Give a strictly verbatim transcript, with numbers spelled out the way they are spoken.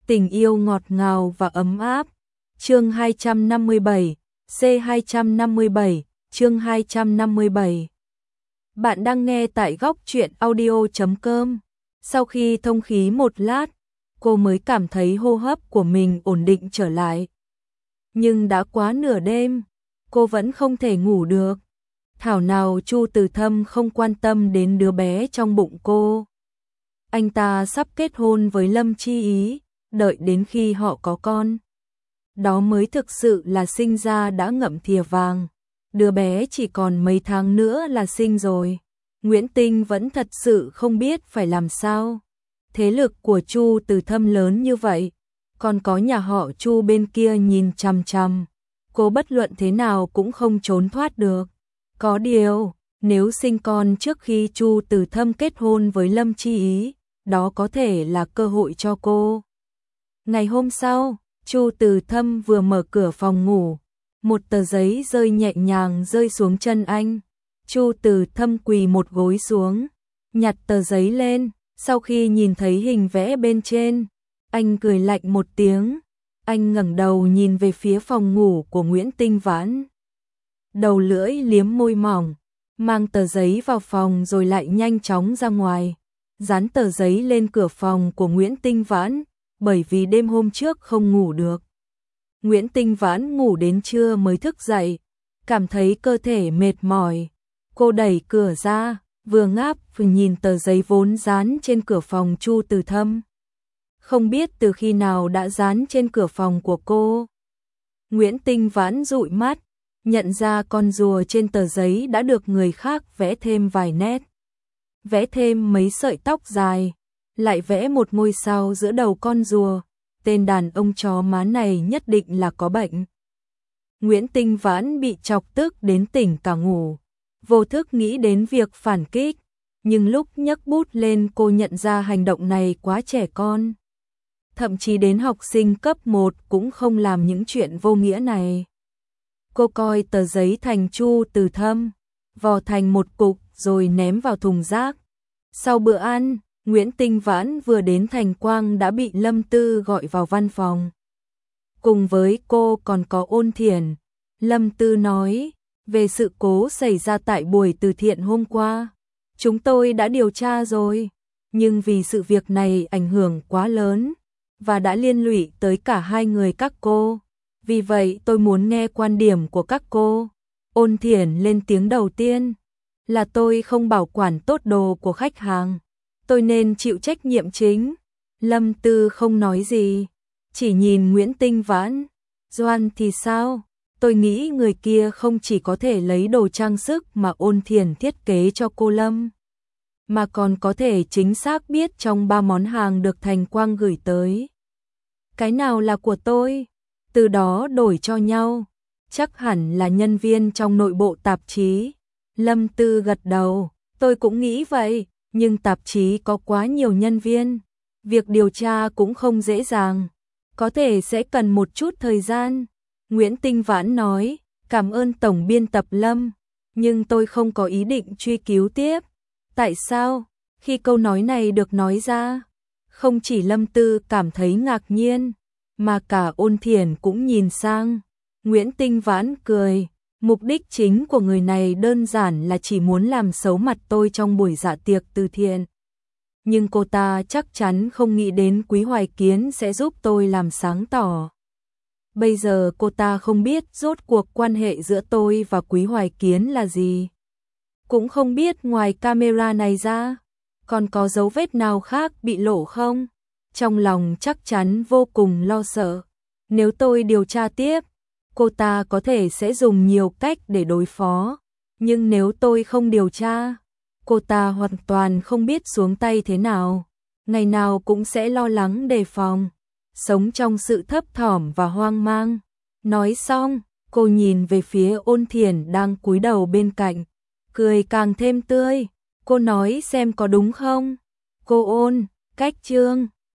Tình yêu ngọt ngào và ấm áp. Chương hai trăm năm mươi bảy, C hai trăm năm mươi bảy, chương hai trăm năm mươi bảy. Bạn đang nghe tại góc truyện audio chấm com. Sau khi thông khí một lát, cô mới cảm thấy hô hấp của mình ổn định trở lại. Nhưng đã quá nửa đêm, cô vẫn không thể ngủ được. Thảo nào Chu Từ Thâm không quan tâm đến đứa bé trong bụng cô. Anh ta sắp kết hôn với Lâm Chi Ý, đợi đến khi họ có con. Đó mới thực sự là sinh ra đã ngậm thìa vàng. Đứa bé chỉ còn mấy tháng nữa là sinh rồi. Nguyễn Tinh vẫn thật sự không biết phải làm sao. Thế lực của Chu Từ Thâm lớn như vậy, còn có nhà họ Chu bên kia nhìn chằm chằm, cô bất luận thế nào cũng không trốn thoát được. Có điều, nếu sinh con trước khi Chu Từ Thâm kết hôn với Lâm Chi Ý, đó có thể là cơ hội cho cô. Ngày hôm sau, Chu Từ Thâm vừa mở cửa phòng ngủ, một tờ giấy rơi nhẹ nhàng rơi xuống chân anh. Chu Từ Thâm quỳ một gối xuống, nhặt tờ giấy lên, sau khi nhìn thấy hình vẽ bên trên, anh cười lạnh một tiếng. Anh ngẩng đầu nhìn về phía phòng ngủ của Nguyễn Tinh Vãn. Đầu lưỡi liếm môi mỏng, mang tờ giấy vào phòng rồi lại nhanh chóng ra ngoài, dán tờ giấy lên cửa phòng của Nguyễn Tinh Vãn, bởi vì đêm hôm trước không ngủ được. Nguyễn Tinh Vãn ngủ đến trưa mới thức dậy, cảm thấy cơ thể mệt mỏi. Cô đẩy cửa ra, vừa ngáp vừa nhìn tờ giấy vốn dán trên cửa phòng Chu Từ Thâm. Không biết từ khi nào đã dán trên cửa phòng của cô. Nguyễn Tinh Vãn dụi mắt, nhận ra con rùa trên tờ giấy đã được người khác vẽ thêm vài nét. Vẽ thêm mấy sợi tóc dài, lại vẽ một ngôi sao giữa đầu con rùa. Tên đàn ông chó má này nhất định là có bệnh. Nguyễn Tinh Vãn bị chọc tức đến tỉnh cả ngủ, vô thức nghĩ đến việc phản kích, nhưng lúc nhấc bút lên cô nhận ra hành động này quá trẻ con. Thậm chí đến học sinh cấp một cũng không làm những chuyện vô nghĩa này. Cô coi tờ giấy thành Chu Từ Thâm, vò thành một cục rồi ném vào thùng rác. Sau bữa ăn, Nguyễn Tinh Vãn vừa đến Thành Quang đã bị Lâm Tư gọi vào văn phòng. Cùng với cô còn có Ôn Thiển. Lâm Tư nói, về sự cố xảy ra tại buổi từ thiện hôm qua, chúng tôi đã điều tra rồi, nhưng vì sự việc này ảnh hưởng quá lớn, và đã liên lụy tới cả hai người các cô. Vì vậy tôi muốn nghe quan điểm của các cô. Ôn Thiển lên tiếng đầu tiên, là tôi không bảo quản tốt đồ của khách hàng, tôi nên chịu trách nhiệm chính. Lâm Tư không nói gì, chỉ nhìn Nguyễn Tinh Vãn. Doan thì sao? Tôi nghĩ người kia không chỉ có thể lấy đồ trang sức mà Ôn Thiển thiết kế cho cô Lâm, mà còn có thể chính xác biết trong ba món hàng được Thành Quang gửi tới, cái nào là của tôi, từ đó đổi cho nhau. Chắc hẳn là nhân viên trong nội bộ tạp chí. Lâm Tư gật đầu, tôi cũng nghĩ vậy, nhưng tạp chí có quá nhiều nhân viên, việc điều tra cũng không dễ dàng, có thể sẽ cần một chút thời gian. Nguyễn Tinh Vãn nói, cảm ơn Tổng biên tập Lâm, nhưng tôi không có ý định truy cứu tiếp. Tại sao? Khi câu nói này được nói ra, không chỉ Lâm Tư cảm thấy ngạc nhiên, mà cả Ôn Thiển cũng nhìn sang. Nguyễn Tinh Vãn cười, mục đích chính của người này đơn giản là chỉ muốn làm xấu mặt tôi trong buổi dạ tiệc từ thiện. Nhưng cô ta chắc chắn không nghĩ đến Quý Hoài Kiến sẽ giúp tôi làm sáng tỏ. Bây giờ cô ta không biết rốt cuộc quan hệ giữa tôi và Quý Hoài Kiến là gì. Cũng không biết ngoài camera này ra, còn có dấu vết nào khác bị lộ không. Trong lòng chắc chắn vô cùng lo sợ. Nếu tôi điều tra tiếp, cô ta có thể sẽ dùng nhiều cách để đối phó. Nhưng nếu tôi không điều tra, cô ta hoàn toàn không biết xuống tay thế nào. Ngày nào cũng sẽ lo lắng đề phòng, sống trong sự thấp thỏm và hoang mang. Nói xong, cô nhìn về phía Ôn Thiển đang cúi đầu bên cạnh, cười càng thêm tươi. Cô nói xem có đúng không? Cô Ôn, cách Trương